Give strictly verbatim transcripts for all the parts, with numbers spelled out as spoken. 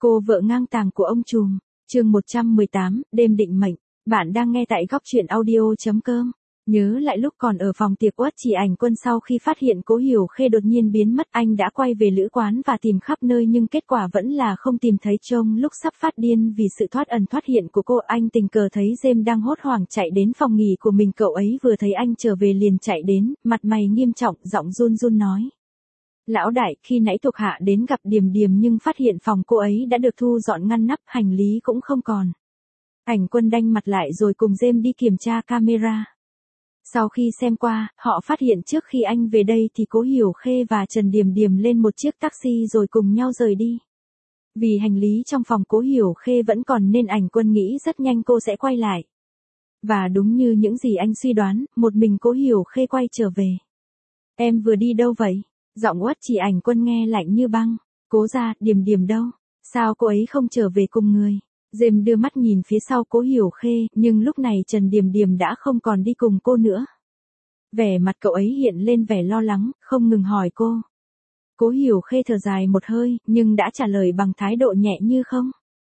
Cô vợ ngang tàng của ông trùm, chương một trăm mười tám, đêm định mệnh. Bạn đang nghe tại góc truyện audio.com. Nhớ lại lúc còn ở phòng tiệc Uất Chỉ Ảnh Quân, sau khi phát hiện Cố Hiểu Khê đột nhiên biến mất, anh đã quay về lữ quán và tìm khắp nơi nhưng kết quả vẫn là không tìm thấy. Trong lúc sắp phát điên vì sự thoát ẩn thoát hiện của cô, anh tình cờ thấy James đang hốt hoảng chạy đến phòng nghỉ của mình. Cậu ấy vừa thấy anh trở về liền chạy đến, mặt mày nghiêm trọng, giọng run run nói: "Lão đại, khi nãy thuộc hạ đến gặp Điềm Điềm nhưng phát hiện phòng cô ấy đã được thu dọn ngăn nắp, hành lý cũng không còn." Ảnh Quân đanh mặt lại rồi cùng James đi kiểm tra camera. Sau khi xem qua, họ phát hiện trước khi anh về đây thì Cố Hiểu Khê và Trần Điềm Điềm lên một chiếc taxi rồi cùng nhau rời đi. Vì hành lý trong phòng Cố Hiểu Khê vẫn còn nên Ảnh Quân nghĩ rất nhanh cô sẽ quay lại. Và đúng như những gì anh suy đoán, một mình Cố Hiểu Khê quay trở về. "Em vừa đi đâu vậy?" Giọng Uất Chỉ Ảnh Quân nghe lạnh như băng. "Cố gia, Điềm Điềm đâu? Sao cô ấy không trở về cùng người?" James đưa mắt nhìn phía sau Cố Hiểu Khê, nhưng lúc này Trần Điềm Điềm đã không còn đi cùng cô nữa. Vẻ mặt cậu ấy hiện lên vẻ lo lắng, không ngừng hỏi cô. Cố Hiểu Khê thở dài một hơi, nhưng đã trả lời bằng thái độ nhẹ như không.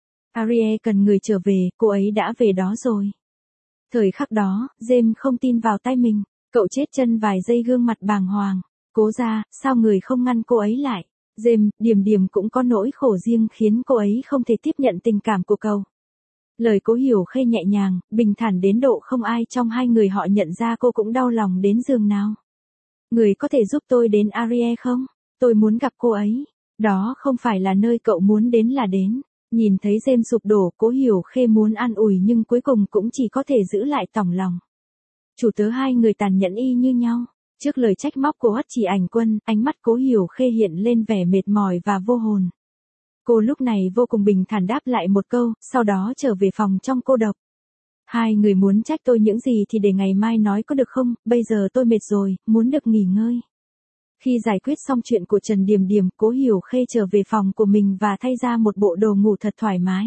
"Ariel cần người trở về, cô ấy đã về đó rồi." Thời khắc đó, James không tin vào tay mình, cậu chết chân vài giây, gương mặt bàng hoàng. "Cố gia, sao người không ngăn cô ấy lại?" "James, Điềm Điềm cũng có nỗi khổ riêng khiến cô ấy không thể tiếp nhận tình cảm của cậu." Lời Cố Hiểu Khê nhẹ nhàng, bình thản đến độ không ai trong hai người họ nhận ra cô cũng đau lòng đến giường nào. "Người có thể giúp tôi đến Ariel không? Tôi muốn gặp cô ấy." "Đó không phải là nơi cậu muốn đến là đến." Nhìn thấy James sụp đổ, Cố Hiểu Khê muốn an ủi nhưng cuối cùng cũng chỉ có thể giữ lại tỏng lòng. Chủ tớ hai người tàn nhẫn y như nhau. Trước lời trách móc của Uất Chỉ Ảnh Quân, ánh mắt Cố Hiểu Khê hiện lên vẻ mệt mỏi và vô hồn. Cô lúc này vô cùng bình thản đáp lại một câu, sau đó trở về phòng trong cô độc. "Hai người muốn trách tôi những gì thì để ngày mai nói có được không, bây giờ tôi mệt rồi, muốn được nghỉ ngơi." Khi giải quyết xong chuyện của Trần Điềm Điềm, Cố Hiểu Khê trở về phòng của mình và thay ra một bộ đồ ngủ thật thoải mái.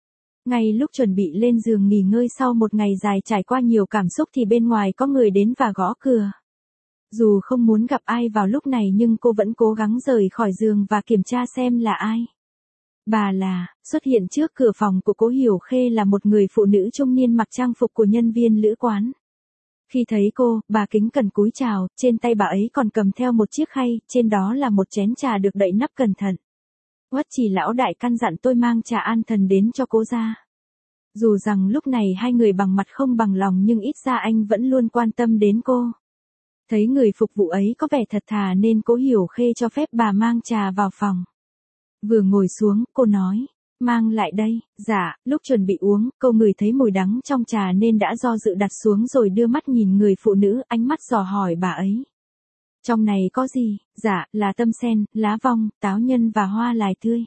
Ngay lúc chuẩn bị lên giường nghỉ ngơi sau một ngày dài trải qua nhiều cảm xúc thì bên ngoài có người đến và gõ cửa. Dù không muốn gặp ai vào lúc này nhưng cô vẫn cố gắng rời khỏi giường và kiểm tra xem là ai. Bà là, xuất hiện trước cửa phòng của Cố Hiểu Khê là một người phụ nữ trung niên mặc trang phục của nhân viên lữ quán. Khi thấy cô, bà kính cẩn cúi chào, trên tay bà ấy còn cầm theo một chiếc khay, trên đó là một chén trà được đậy nắp cẩn thận. "Uất Chỉ lão đại căn dặn tôi mang trà an thần đến cho Cố gia." Dù rằng lúc này hai người bằng mặt không bằng lòng nhưng ít ra anh vẫn luôn quan tâm đến cô. Thấy người phục vụ ấy có vẻ thật thà nên Cố Hiểu Khê cho phép bà mang trà vào phòng. Vừa ngồi xuống, cô nói: "Mang lại đây." "Dạ." Lúc chuẩn bị uống, cô ngửi thấy mùi đắng trong trà nên đã do dự đặt xuống rồi đưa mắt nhìn người phụ nữ, ánh mắt dò hỏi bà ấy. "Trong này có gì?" "Dạ, là tâm sen, lá vong, táo nhân và hoa lài tươi."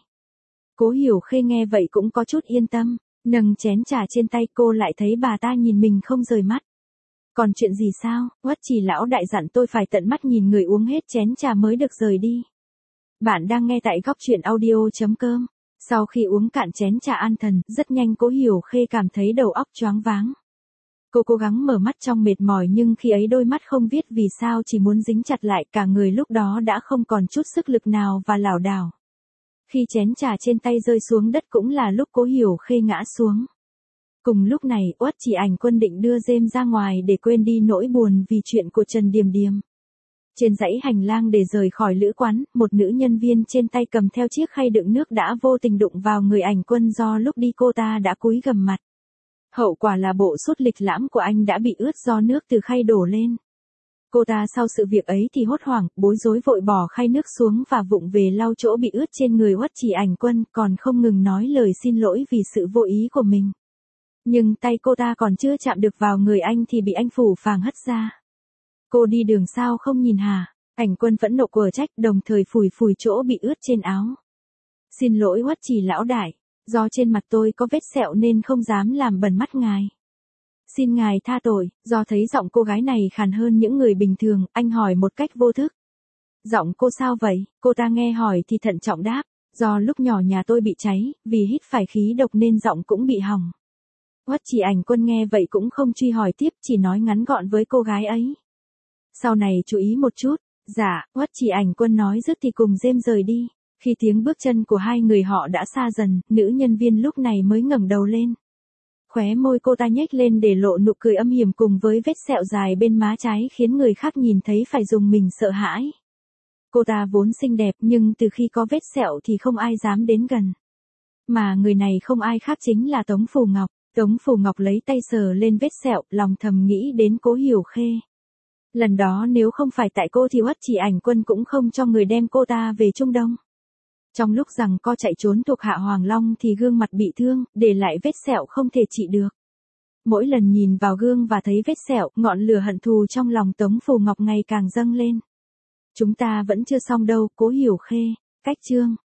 Cố Hiểu Khê nghe vậy cũng có chút yên tâm, nâng chén trà trên tay, cô lại thấy bà ta nhìn mình không rời mắt. "Còn chuyện gì sao?" "Uất Chỉ lão đại dặn tôi phải tận mắt nhìn người uống hết chén trà mới được rời đi." Bạn đang nghe tại góc truyện audio.com. Sau khi uống cạn chén trà an thần, rất nhanh Cố Hiểu Khê cảm thấy đầu óc choáng váng. Cô cố gắng mở mắt trong mệt mỏi nhưng khi ấy đôi mắt không biết vì sao chỉ muốn dính chặt lại, cả người lúc đó đã không còn chút sức lực nào và lảo đảo. Khi chén trà trên tay rơi xuống đất cũng là lúc Cố Hiểu Khê ngã xuống. Cùng lúc này, Uất Chỉ Ảnh Quân định đưa James ra ngoài để quên đi nỗi buồn vì chuyện của Trần Điềm Điềm. Trên dãy hành lang để rời khỏi lữ quán, một nữ nhân viên trên tay cầm theo chiếc khay đựng nước đã vô tình đụng vào người Ảnh Quân do lúc đi cô ta đã cúi gằm mặt. Hậu quả là bộ sút lịch lãm của anh đã bị ướt do nước từ khay đổ lên. Cô ta sau sự việc ấy thì hốt hoảng, bối rối vội bỏ khay nước xuống và vụng về lau chỗ bị ướt trên người Uất Chỉ Ảnh Quân, còn không ngừng nói lời xin lỗi vì sự vô ý của mình. Nhưng tay cô ta còn chưa chạm được vào người anh thì bị anh phủ phàng hất ra. "Cô đi đường sao không nhìn hả?" Ảnh Quân phẫn nộ quở trách, đồng thời phủi phủi chỗ bị ướt trên áo. "Xin lỗi Uất Chỉ lão đại, do trên mặt tôi có vết sẹo nên không dám làm bẩn mắt ngài. Xin ngài tha tội." Do thấy giọng cô gái này khàn hơn những người bình thường, anh hỏi một cách vô thức. "Giọng cô sao vậy?" Cô ta nghe hỏi thì thận trọng đáp: "Do lúc nhỏ nhà tôi bị cháy, vì hít phải khí độc nên giọng cũng bị hỏng." Uất Chỉ Ảnh Quân nghe vậy cũng không truy hỏi tiếp, chỉ nói ngắn gọn với cô gái ấy: "Sau này chú ý một chút." "Dạ." Uất Chỉ Ảnh Quân nói dứt thì cùng James rời đi. Khi tiếng bước chân của hai người họ đã xa dần, nữ nhân viên lúc này mới ngẩng đầu lên. Khóe môi cô ta nhếch lên để lộ nụ cười âm hiểm cùng với vết sẹo dài bên má trái khiến người khác nhìn thấy phải dùng mình sợ hãi. Cô ta vốn xinh đẹp nhưng từ khi có vết sẹo thì không ai dám đến gần. Mà người này không ai khác chính là Tống Phù Ngọc. Tống Phù Ngọc lấy tay sờ lên vết sẹo, lòng thầm nghĩ đến Cố Hiểu Khê. Lần đó nếu không phải tại cô thì Uất Chỉ Ảnh Quân cũng không cho người đem cô ta về Trung Đông. Trong lúc rằng co chạy trốn thuộc hạ Hoàng Long thì gương mặt bị thương, để lại vết sẹo không thể trị được. Mỗi lần nhìn vào gương và thấy vết sẹo, ngọn lửa hận thù trong lòng Tống Phù Ngọc ngày càng dâng lên. Chúng ta vẫn chưa xong đâu, Cố Hiểu Khê. Cách chương